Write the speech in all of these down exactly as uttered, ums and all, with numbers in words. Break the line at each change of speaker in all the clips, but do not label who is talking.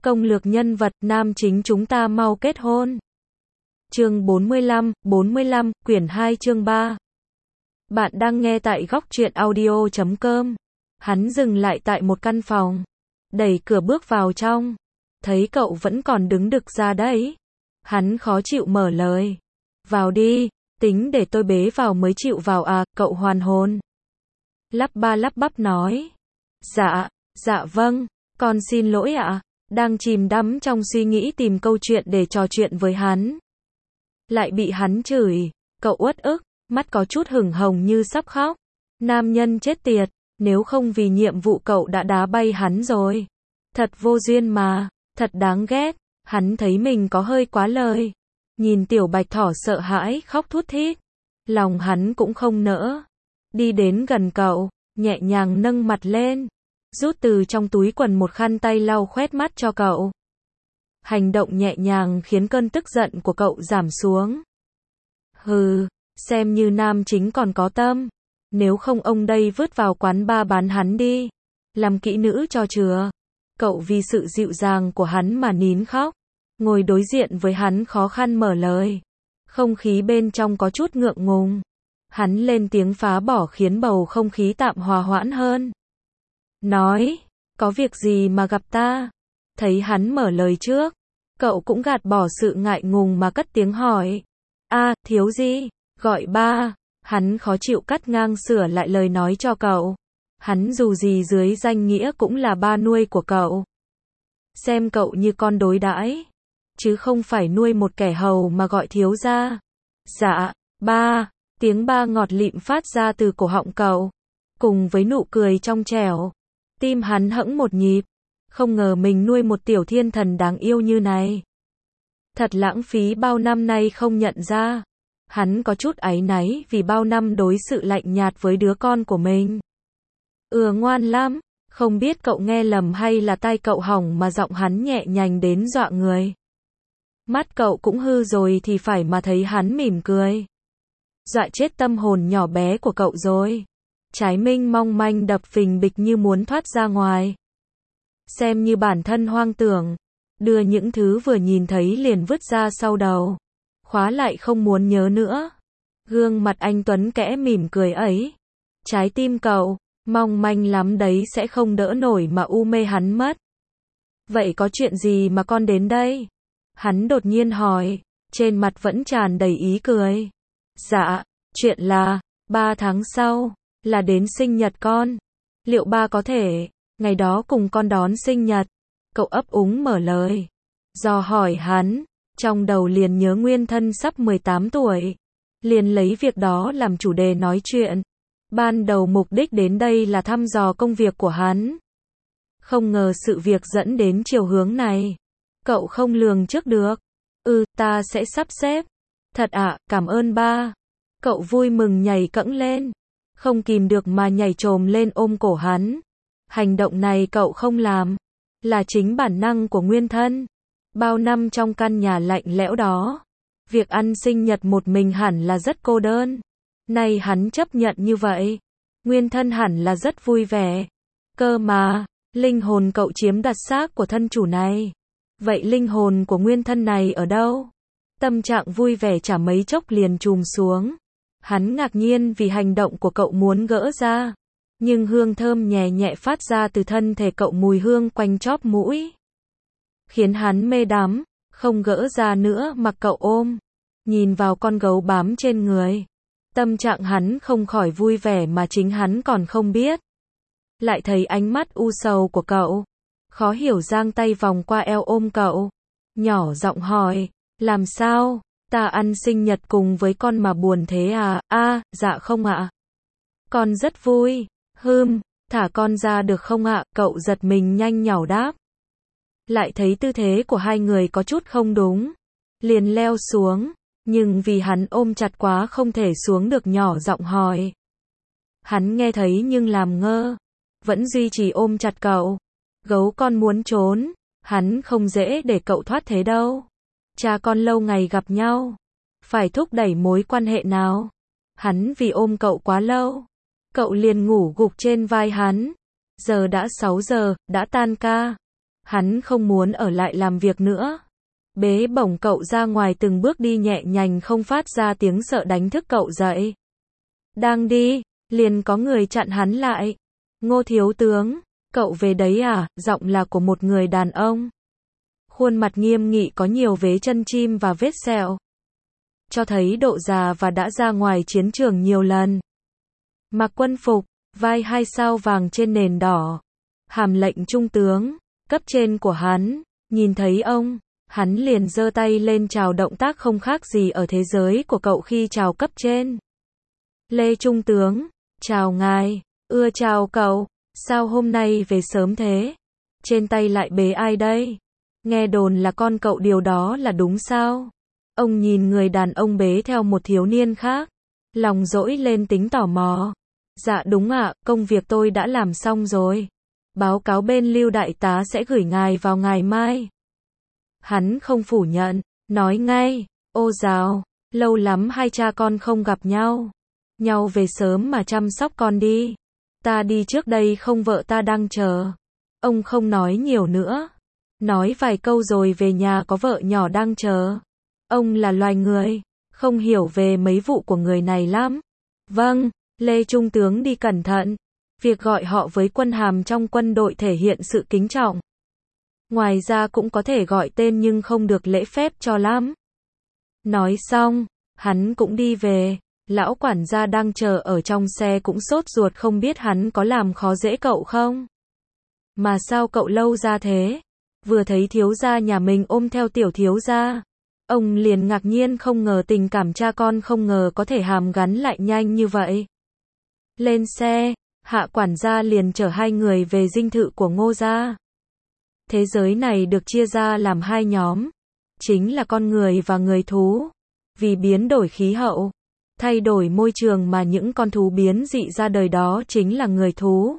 Công lược nhân vật, nam chính chúng ta mau kết hôn. Chương bốn mươi lăm, bốn mươi lăm, quyển hai chương ba. Bạn đang nghe tại góc truyện audio chấm com. Hắn dừng lại tại một căn phòng, đẩy cửa bước vào trong, thấy cậu vẫn còn đứng đực ra đấy. Hắn khó chịu mở lời. Vào đi, tính để tôi bế vào mới chịu vào à, cậu hoàn hồn. Lắp ba lắp bắp nói. Dạ, dạ vâng, con xin lỗi ạ. Đang chìm đắm trong suy nghĩ tìm câu chuyện để trò chuyện với hắn. Lại bị hắn chửi, cậu uất ức, mắt có chút hửng hồng như sắp khóc. Nam nhân chết tiệt, nếu không vì nhiệm vụ cậu đã đá bay hắn rồi. Thật vô duyên mà, thật đáng ghét, hắn thấy mình có hơi quá lời. Nhìn tiểu bạch thỏ sợ hãi khóc thút thít, lòng hắn cũng không nỡ. Đi đến gần cậu, nhẹ nhàng nâng mặt lên, rút từ trong túi quần một khăn tay lau khoét mắt cho cậu. Hành động nhẹ nhàng khiến cơn tức giận của cậu giảm xuống. Hừ, xem như nam chính còn có tâm. Nếu không ông đây vứt vào quán bar bán hắn đi, làm kỹ nữ cho chừa. Cậu vì sự dịu dàng của hắn mà nín khóc, ngồi đối diện với hắn khó khăn mở lời. Không khí bên trong có chút ngượng ngùng. Hắn lên tiếng phá bỏ khiến bầu không khí tạm hòa hoãn hơn. Nói, có việc gì mà gặp ta? Thấy hắn mở lời trước, cậu cũng gạt bỏ sự ngại ngùng mà cất tiếng hỏi. A, thiếu gì? Gọi ba. Hắn khó chịu cắt ngang sửa lại lời nói cho cậu. Hắn dù gì dưới danh nghĩa cũng là ba nuôi của cậu. Xem cậu như con đối đãi, chứ không phải nuôi một kẻ hầu mà gọi thiếu gia. Dạ, ba. Tiếng ba ngọt lịm phát ra từ cổ họng cậu, cùng với nụ cười trong trẻo. Tim hắn hẫng một nhịp, không ngờ mình nuôi một tiểu thiên thần đáng yêu như này. Thật lãng phí bao năm nay không nhận ra. Hắn có chút áy náy vì bao năm đối xử lạnh nhạt với đứa con của mình. Ừ, ngoan lắm, không biết cậu nghe lầm hay là tai cậu hỏng mà giọng hắn nhẹ nhàng đến dọa người. Mắt cậu cũng hư rồi thì phải mà thấy hắn mỉm cười. Dọa chết tâm hồn nhỏ bé của cậu rồi. Trái minh mong manh đập phình bịch như muốn thoát ra ngoài. Xem như bản thân hoang tưởng, đưa những thứ vừa nhìn thấy liền vứt ra sau đầu, khóa lại không muốn nhớ nữa. Gương mặt anh Tuấn kẽ mỉm cười ấy. Trái tim cậu, mong manh lắm đấy sẽ không đỡ nổi mà u mê hắn mất. Vậy có chuyện gì mà con đến đây? Hắn đột nhiên hỏi, trên mặt vẫn tràn đầy ý cười. Dạ, chuyện là, ba tháng sau, là đến sinh nhật con. Liệu ba có thể, ngày đó cùng con đón sinh nhật? Cậu ấp úng mở lời. Do hỏi hắn, trong đầu liền nhớ nguyên thân sắp mười tám tuổi. Liền lấy việc đó làm chủ đề nói chuyện. Ban đầu mục đích đến đây là thăm dò công việc của hắn. Không ngờ sự việc dẫn đến chiều hướng này. Cậu không lường trước được. Ừ, ta sẽ sắp xếp. Thật ạ, à, cảm ơn ba. Cậu vui mừng nhảy cẫng lên. Không kìm được mà nhảy trồm lên ôm cổ hắn. Hành động này cậu không làm, là chính bản năng của nguyên thân. Bao năm trong căn nhà lạnh lẽo đó, việc ăn sinh nhật một mình hẳn là rất cô đơn. Nay hắn chấp nhận như vậy, nguyên thân hẳn là rất vui vẻ. Cơ mà, linh hồn cậu chiếm đặt xác của thân chủ này. Vậy linh hồn của nguyên thân này ở đâu? Tâm trạng vui vẻ chả mấy chốc liền trùm xuống. Hắn ngạc nhiên vì hành động của cậu muốn gỡ ra. Nhưng hương thơm nhẹ nhẹ phát ra từ thân thể cậu, mùi hương quanh chóp mũi, khiến hắn mê đắm, không gỡ ra nữa mặc cậu ôm. Nhìn vào con gấu bám trên người, tâm trạng hắn không khỏi vui vẻ mà chính hắn còn không biết. Lại thấy ánh mắt u sầu của cậu, khó hiểu giang tay vòng qua eo ôm cậu, nhỏ giọng hỏi, làm sao, ta ăn sinh nhật cùng với con mà buồn thế à? A, dạ không ạ. Con rất vui. Hừm, thả con ra được không ạ? Cậu giật mình nhanh nhảu đáp. Lại thấy tư thế của hai người có chút không đúng, liền leo xuống, nhưng vì hắn ôm chặt quá không thể xuống được, nhỏ giọng hỏi. Hắn nghe thấy nhưng làm ngơ, vẫn duy trì ôm chặt cậu. Gấu con muốn trốn, hắn không dễ để cậu thoát thế đâu. Cha con lâu ngày gặp nhau, phải thúc đẩy mối quan hệ nào. Hắn vì ôm cậu quá lâu, cậu liền ngủ gục trên vai hắn. Giờ đã sáu giờ, đã tan ca. Hắn không muốn ở lại làm việc nữa. Bế bổng cậu ra ngoài từng bước đi nhẹ nhàng không phát ra tiếng sợ đánh thức cậu dậy. Đang đi, liền có người chặn hắn lại. Ngô thiếu tướng, cậu về đấy à? Giọng là của một người đàn ông. Khuôn mặt nghiêm nghị có nhiều vế chân chim và vết sẹo. Cho thấy độ già và đã ra ngoài chiến trường nhiều lần. Mặc quân phục, vai hai sao vàng trên nền đỏ. Hàm lệnh trung tướng, cấp trên của hắn, nhìn thấy ông, hắn liền giơ tay lên chào, động tác không khác gì ở thế giới của cậu khi chào cấp trên. Lê trung tướng, chào ngài, ưa chào cậu, sao hôm nay về sớm thế? Trên tay lại bế ai đây? Nghe đồn là con cậu, điều đó là đúng sao? Ông nhìn người đàn ông bế theo một thiếu niên khác, lòng dỗi lên tính tò mò. Dạ đúng ạ, công việc tôi đã làm xong rồi. Báo cáo bên Lưu đại tá sẽ gửi ngài vào ngày mai. Hắn không phủ nhận, nói ngay, ô dào, lâu lắm hai cha con không gặp nhau. Nhau về sớm mà chăm sóc con đi. Ta đi trước đây không, vợ ta đang chờ. Ông không nói nhiều nữa. Nói vài câu rồi về nhà, có vợ nhỏ đang chờ. Ông là loài người, không hiểu về mấy vụ của người này lắm. Vâng, Lê trung tướng đi cẩn thận. Việc gọi họ với quân hàm trong quân đội thể hiện sự kính trọng. Ngoài ra cũng có thể gọi tên nhưng không được lễ phép cho lắm. Nói xong, hắn cũng đi về. Lão quản gia đang chờ ở trong xe cũng sốt ruột không biết hắn có làm khó dễ cậu không. Mà sao cậu lâu ra thế? Vừa thấy thiếu gia nhà mình ôm theo tiểu thiếu gia, ông liền ngạc nhiên, không ngờ tình cảm cha con không ngờ có thể hàn gắn lại nhanh như vậy. Lên xe, hạ quản gia liền chở hai người về dinh thự của Ngô gia. Thế giới này được chia ra làm hai nhóm, chính là con người và người thú. Vì biến đổi khí hậu, thay đổi môi trường mà những con thú biến dị ra đời, đó chính là người thú.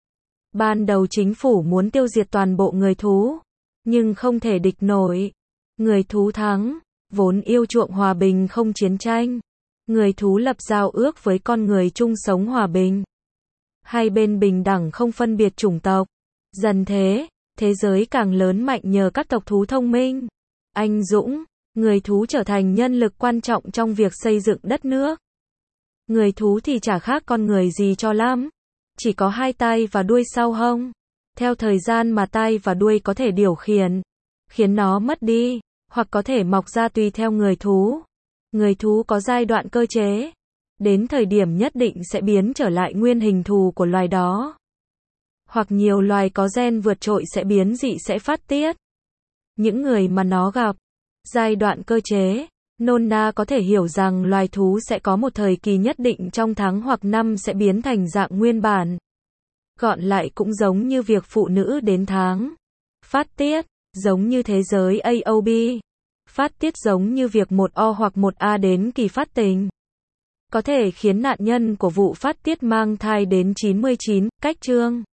Ban đầu chính phủ muốn tiêu diệt toàn bộ người thú, nhưng không thể địch nổi. Người thú thắng, vốn yêu chuộng hòa bình không chiến tranh. Người thú lập giao ước với con người chung sống hòa bình. Hai bên bình đẳng không phân biệt chủng tộc. Dần thế, thế giới càng lớn mạnh nhờ các tộc thú thông minh, anh dũng. Người thú trở thành nhân lực quan trọng trong việc xây dựng đất nước. Người thú thì chả khác con người gì cho lắm. Chỉ có hai tay và đuôi sau hông. Theo thời gian mà tay và đuôi có thể điều khiển, khiến nó mất đi, hoặc có thể mọc ra tùy theo người thú. Người thú có giai đoạn cơ chế. Đến thời điểm nhất định sẽ biến trở lại nguyên hình thù của loài đó. Hoặc nhiều loài có gen vượt trội sẽ biến dị, sẽ phát tiết. Những người mà nó gặp giai đoạn cơ chế, nôm na có thể hiểu rằng loài thú sẽ có một thời kỳ nhất định trong tháng hoặc năm sẽ biến thành dạng nguyên bản. Gọn lại cũng giống như việc phụ nữ đến tháng phát tiết, giống như thế giới a o bê. Phát tiết giống như việc một O hoặc một A đến kỳ phát tình. Có thể khiến nạn nhân của vụ phát tiết mang thai đến chín mươi chín, cách chương.